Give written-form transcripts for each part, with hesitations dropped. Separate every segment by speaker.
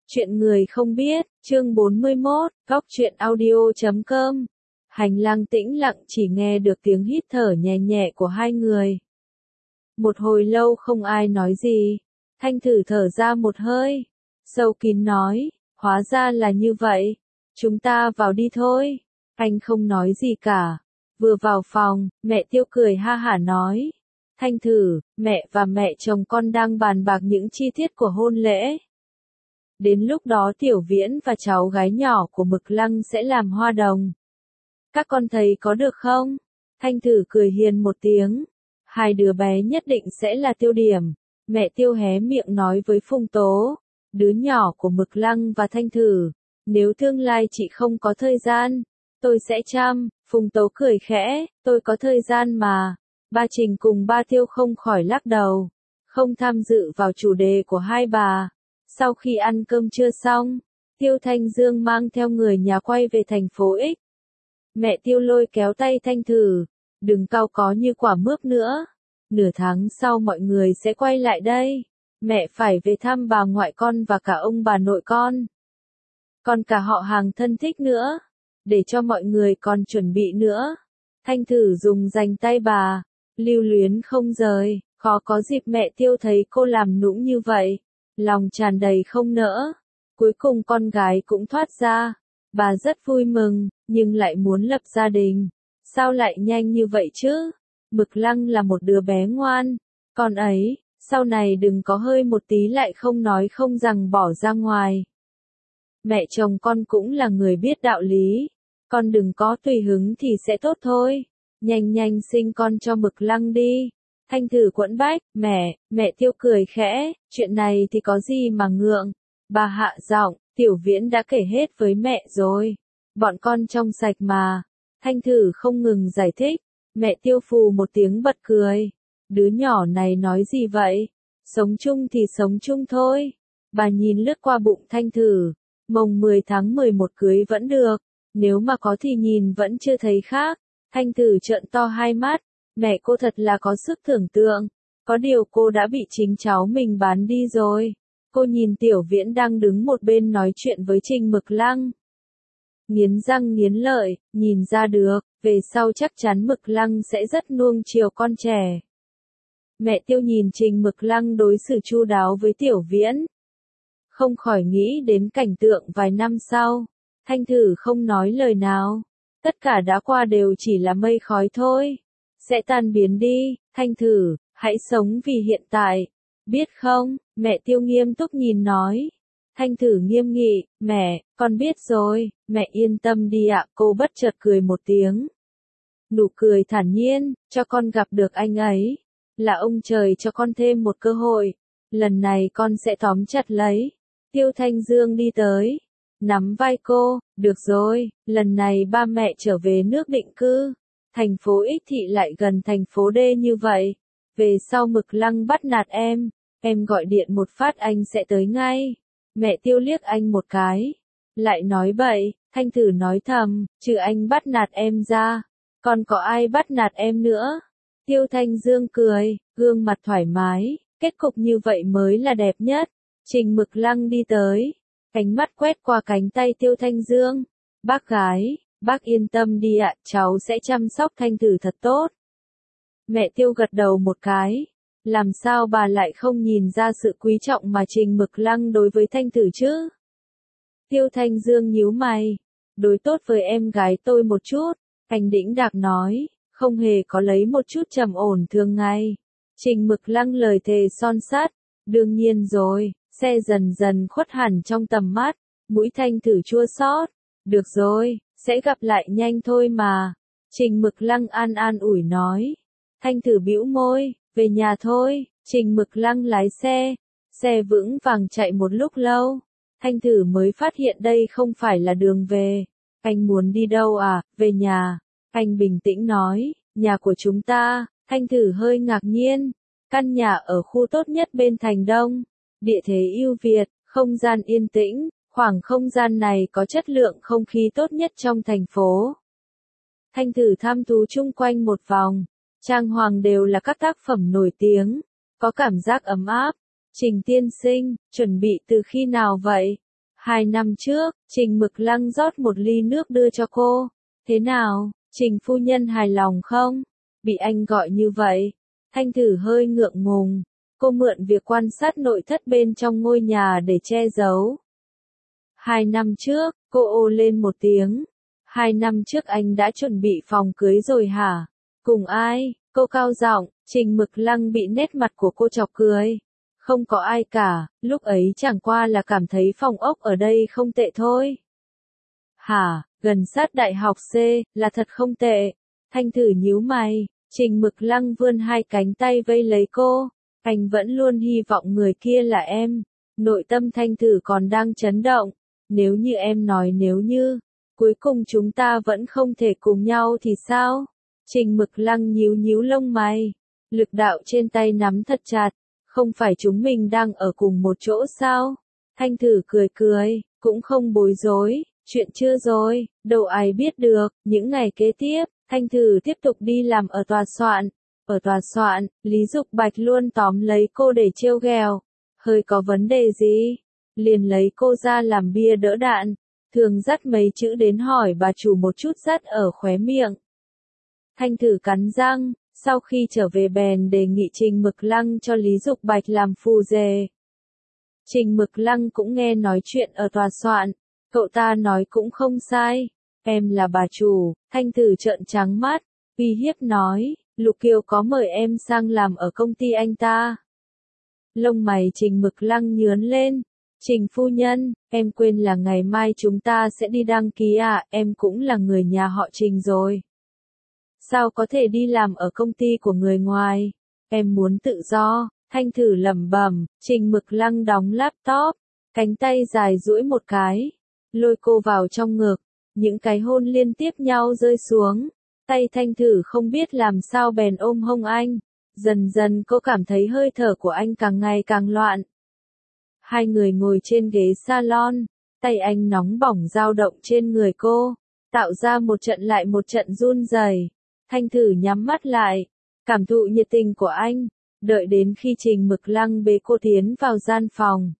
Speaker 1: Chuyện người không biết, chương 41, góc truyện audio.com. Hành lang tĩnh lặng chỉ nghe được tiếng hít thở nhẹ nhẹ của hai người. Một hồi lâu không ai nói gì. Thanh Thử thở ra một hơi. Sâu kín nói, hóa ra là như vậy. Chúng ta vào đi thôi. Anh không nói gì cả. Vừa vào phòng, mẹ Tiêu cười ha hả nói. Thanh Thử, mẹ và mẹ chồng con đang bàn bạc những chi tiết của hôn lễ. Đến lúc đó Tiểu Viễn và cháu gái nhỏ của Mực Lăng sẽ làm hoa đồng. Các con thấy có được không? Thanh Thử cười hiền một tiếng. Hai đứa bé nhất định sẽ là tiêu điểm. Mẹ Tiêu hé miệng nói với Phùng Tố, đứa nhỏ của Mực Lăng và Thanh Thử. Nếu tương lai chị không có thời gian, tôi sẽ chăm. Phùng Tố cười khẽ, tôi có thời gian mà. Ba Trình cùng ba Tiêu không khỏi lắc đầu. Không tham dự vào chủ đề của hai bà. Sau khi ăn cơm trưa xong, Tiêu Thanh Dương mang theo người nhà quay về thành phố X. Mẹ Tiêu lôi kéo tay Thanh Thử, đừng cau có như quả mướp nữa. Nửa tháng sau mọi người sẽ quay lại đây. Mẹ phải về thăm bà ngoại con và cả ông bà nội con. Còn cả họ hàng thân thích nữa. Để cho mọi người còn chuẩn bị nữa. Thanh Thử dùng dành tay bà, lưu luyến không rời, khó có dịp mẹ Tiêu thấy cô làm nũng như vậy. Lòng tràn đầy không nỡ. Cuối cùng con gái cũng thoát ra. Bà rất vui mừng, nhưng lại muốn lập gia đình. Sao lại nhanh như vậy chứ? Mực Lăng là một đứa bé ngoan. Con ấy, sau này đừng có hơi một tí lại không nói không rằng bỏ ra ngoài. Mẹ chồng con cũng là người biết đạo lý. Con đừng có tùy hứng thì sẽ tốt thôi. Nhanh nhanh sinh con cho Mực Lăng đi. Thanh Thử quẫn bách, mẹ Tiêu cười khẽ, chuyện này thì có gì mà ngượng. Bà hạ giọng, Tiểu Viễn đã kể hết với mẹ rồi. Bọn con trong sạch mà. Thanh Thử không ngừng giải thích. Mẹ Tiêu phù một tiếng bật cười. Đứa nhỏ này nói gì vậy? Sống chung thì sống chung thôi. Bà nhìn lướt qua bụng Thanh Thử. Mồng 10 tháng 11 cưới vẫn được. Nếu mà có thì nhìn vẫn chưa thấy khác. Thanh Thử trợn to hai mắt. Mẹ cô thật là có sức tưởng tượng. Có điều cô đã bị chính cháu mình bán đi rồi. Cô nhìn Tiểu Viễn đang đứng một bên nói chuyện với Trình Mực Lăng. Nghiến răng nghiến lợi, nhìn ra được, về sau chắc chắn Mực Lăng sẽ rất nuông chiều con trẻ. Mẹ Tiêu nhìn Trình Mực Lăng đối xử chu đáo với Tiểu Viễn. Không khỏi nghĩ đến cảnh tượng vài năm sau. Thanh Thử không nói lời nào. Tất cả đã qua đều chỉ là mây khói thôi. Sẽ tan biến đi, Thanh Thử, hãy sống vì hiện tại. Biết không, mẹ Tiêu nghiêm túc nhìn nói. Thanh Thử nghiêm nghị, mẹ, con biết rồi, mẹ yên tâm đi ạ. Cô bất chợt cười một tiếng. Nụ cười thản nhiên, cho con gặp được anh ấy. Là ông trời cho con thêm một cơ hội. Lần này con sẽ tóm chặt lấy. Tiêu Thanh Dương đi tới. Nắm vai cô, được rồi, lần này ba mẹ trở về nước định cư. Thành phố X thị lại gần thành phố D như vậy. Về sau Mực Lăng bắt nạt em gọi điện một phát anh sẽ tới ngay. Mẹ Tiêu liếc anh một cái. Lại nói bậy, Thanh Thử nói thầm, trừ anh bắt nạt em ra. Còn có ai bắt nạt em nữa? Tiêu Thanh Dương cười, gương mặt thoải mái, kết cục như vậy mới là đẹp nhất. Trình Mực Lăng đi tới. Ánh mắt quét qua cánh tay Tiêu Thanh Dương. Bác gái, bác yên tâm đi ạ, cháu sẽ chăm sóc Thanh Thử thật tốt. Mẹ Tiêu gật đầu một cái. Làm sao bà lại không nhìn ra sự quý trọng mà Trình Mực Lăng đối với Thanh Thử chứ? Tiêu Thanh Dương nhíu mày. Đối tốt với em gái tôi một chút. Anh đĩnh đạc nói, không hề có lấy một chút trầm ổn thường ngày. Trình Mực Lăng lời thề son sắt. Đương nhiên rồi. Xe dần dần khuất hẳn trong tầm mắt. Mũi Thanh Thử chua xót. Được rồi, sẽ gặp lại nhanh thôi mà. Trình Mực Lăng an ủi nói. Thanh Thử bĩu môi, về nhà thôi. Trình Mực Lăng lái xe. Xe vững vàng chạy một lúc lâu. Thanh Thử mới phát hiện đây không phải là đường về. Anh muốn đi đâu à? Về nhà. Anh bình tĩnh nói, nhà của chúng ta. Thanh Thử hơi ngạc nhiên. Căn nhà ở khu tốt nhất bên thành Đông. Địa thế ưu việt, không gian yên tĩnh, khoảng không gian này có chất lượng không khí tốt nhất trong thành phố. Thanh Thử tham thú chung quanh một vòng, trang hoàng đều là các tác phẩm nổi tiếng, có cảm giác ấm áp. Trình tiên sinh, chuẩn bị từ khi nào vậy? 2 năm trước, Trình Mực Lăng rót một ly nước đưa cho cô. Thế nào, Trình phu nhân hài lòng không? Bị anh gọi như vậy. Thanh Thử hơi ngượng ngùng. Cô mượn việc quan sát nội thất bên trong ngôi nhà để che giấu. 2 năm trước, cô ồ lên một tiếng. 2 năm trước anh đã chuẩn bị phòng cưới rồi hả? Cùng ai? Cô cao giọng. Trình Mực Lăng bị nét mặt của cô chọc cười. Không có ai cả, lúc ấy chẳng qua là cảm thấy phòng ốc ở đây không tệ thôi. Hả, gần sát đại học C, là thật không tệ. Thanh Thử nhíu mày. Trình Mực Lăng vươn hai cánh tay vây lấy cô. Anh vẫn luôn hy vọng người kia là em. Nội tâm Thanh Thử còn đang chấn động. Nếu như em nói nếu như, cuối cùng chúng ta vẫn không thể cùng nhau thì sao? Trình Mực Lăng nhíu nhíu lông mày. Lực đạo trên tay nắm thật chặt. Không phải chúng mình đang ở cùng một chỗ sao? Thanh Thử cười cười, cũng không bối rối. Chuyện chưa rồi, đâu ai biết được. Những ngày kế tiếp, Thanh Thử tiếp tục đi làm ở tòa soạn. Ở tòa soạn, Lý Dục Bạch luôn tóm lấy cô để trêu ghẹo. Hơi có vấn đề gì? Liền lấy cô ra làm bia đỡ đạn. Thường dắt mấy chữ đến hỏi bà chủ một chút dắt ở khóe miệng. Thanh Thử cắn răng, sau khi trở về bèn đề nghị Trình Mực Lăng cho Lý Dục Bạch làm phù rề. Trình Mực Lăng cũng nghe nói chuyện ở tòa soạn. Cậu ta nói cũng không sai. Em là bà chủ. Thanh Thử trợn trắng mắt, uy hiếp nói, Lục Kiều có mời em sang làm ở công ty anh ta. Lông mày Trình Mực Lăng nhướng lên. Trình phu nhân, em quên là ngày mai chúng ta sẽ đi đăng ký à, em cũng là người nhà họ Trình rồi. Sao có thể đi làm ở công ty của người ngoài? Em muốn tự do. Thanh Thử lẩm bẩm. Trình Mực Lăng đóng laptop, cánh tay dài duỗi một cái, lôi cô vào trong ngực. Những cái hôn liên tiếp nhau rơi xuống. Tay Thanh Thử không biết làm sao bèn ôm hông anh. Dần dần cô cảm thấy hơi thở của anh càng ngày càng loạn. Hai người ngồi trên ghế salon, tay anh nóng bỏng dao động trên người cô, tạo ra một trận lại một trận run rẩy. Thanh Thử nhắm mắt lại, cảm thụ nhiệt tình của anh, đợi đến khi Trình Mực Lăng bế cô tiến vào gian phòng.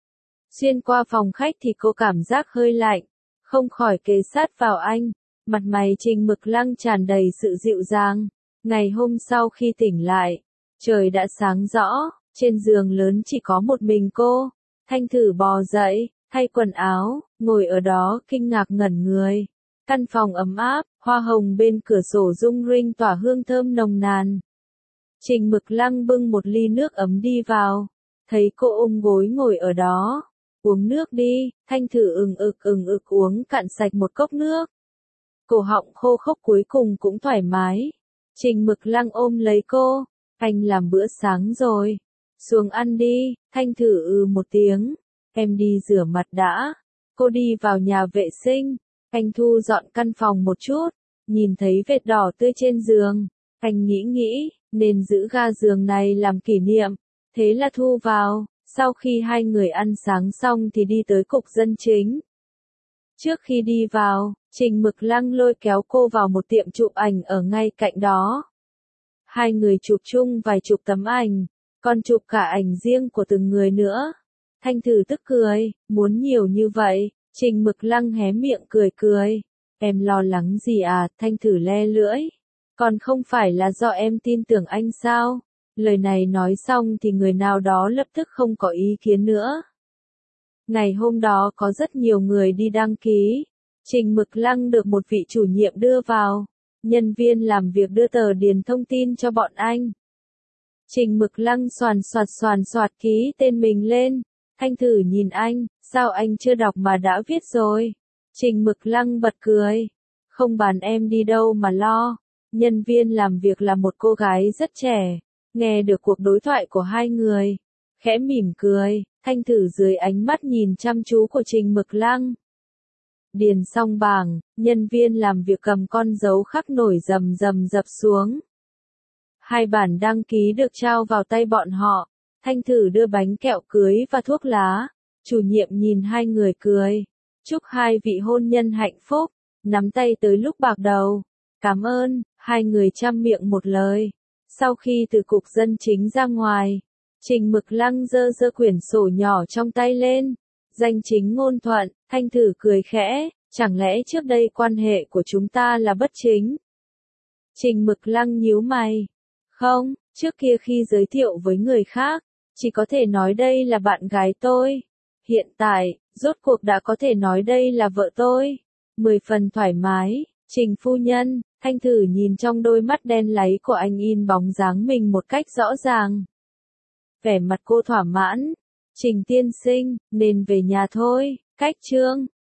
Speaker 1: Xuyên qua phòng khách thì cô cảm giác hơi lạnh, không khỏi kề sát vào anh. Mặt mày Trình Mực Lăng tràn đầy sự dịu dàng. Ngày hôm sau khi tỉnh lại, trời đã sáng rõ, trên giường lớn chỉ có một mình cô. Thanh Thử bò dậy, thay quần áo, ngồi ở đó kinh ngạc ngẩn người. Căn phòng ấm áp, hoa hồng bên cửa sổ rung rinh tỏa hương thơm nồng nàn. Trình Mực Lăng bưng một ly nước ấm đi vào, thấy cô ôm gối ngồi ở đó. Uống nước đi. Thanh Thử ừng ực uống cạn sạch một cốc nước. Cổ họng khô khốc cuối cùng cũng thoải mái. Trình Mực Lăng ôm lấy cô. Anh làm bữa sáng rồi. Xuống ăn đi. Thanh Thử một tiếng. Em đi rửa mặt đã. Cô đi vào nhà vệ sinh. Anh thu dọn căn phòng một chút. Nhìn thấy vệt đỏ tươi trên giường. Anh nghĩ, nên giữ ga giường này làm kỷ niệm. Thế là thu vào. Sau khi hai người ăn sáng xong thì đi tới cục dân chính. Trước khi đi vào, Trình Mực Lăng lôi kéo cô vào một tiệm chụp ảnh ở ngay cạnh đó. Hai người chụp chung vài chục tấm ảnh, còn chụp cả ảnh riêng của từng người nữa. Thanh Thử tức cười, muốn nhiều như vậy. Trình Mực Lăng hé miệng cười. Em lo lắng gì à? Thanh Thử le lưỡi. Còn không phải là do em tin tưởng anh sao? Lời này nói xong thì người nào đó lập tức không có ý kiến nữa. Ngày hôm đó có rất nhiều người đi đăng ký. Trình Mực Lăng được một vị chủ nhiệm đưa vào. Nhân viên làm việc đưa tờ điền thông tin cho bọn anh. Trình Mực Lăng soàn soạt ký tên mình lên. Thanh Thử nhìn anh, sao anh chưa đọc mà đã viết rồi? Trình Mực Lăng bật cười. Không bàn em đi đâu mà lo. Nhân viên làm việc là một cô gái rất trẻ. Nghe được cuộc đối thoại của hai người, khẽ mỉm cười. Thanh Thử dưới ánh mắt nhìn chăm chú của Trình Mực Lăng. Điền xong bảng, nhân viên làm việc cầm con dấu khắc nổi rầm dập xuống. Hai bản đăng ký được trao vào tay bọn họ. Thanh Thử đưa bánh kẹo cưới và thuốc lá. Chủ nhiệm nhìn hai người cười. Chúc hai vị hôn nhân hạnh phúc. Nắm tay tới lúc bạc đầu. Cảm ơn. Hai người chăm miệng một lời. Sau khi từ cục dân chính ra ngoài, Trình Mực Lăng giơ quyển sổ nhỏ trong tay lên, Danh chính ngôn thuận, Thanh Thử cười khẽ, chẳng lẽ trước đây quan hệ của chúng ta là bất chính? Trình Mực Lăng nhíu mày. Không, trước kia khi giới thiệu với người khác, chỉ có thể nói đây là bạn gái tôi. Hiện tại, rốt cuộc đã có thể nói đây là vợ tôi. 10 phần thoải mái, Trình phu nhân, Thanh Thử nhìn trong đôi mắt đen láy của anh in bóng dáng mình một cách rõ ràng. Vẻ mặt cô thỏa mãn. Trình tiên sinh, nên về nhà thôi, cách Trương.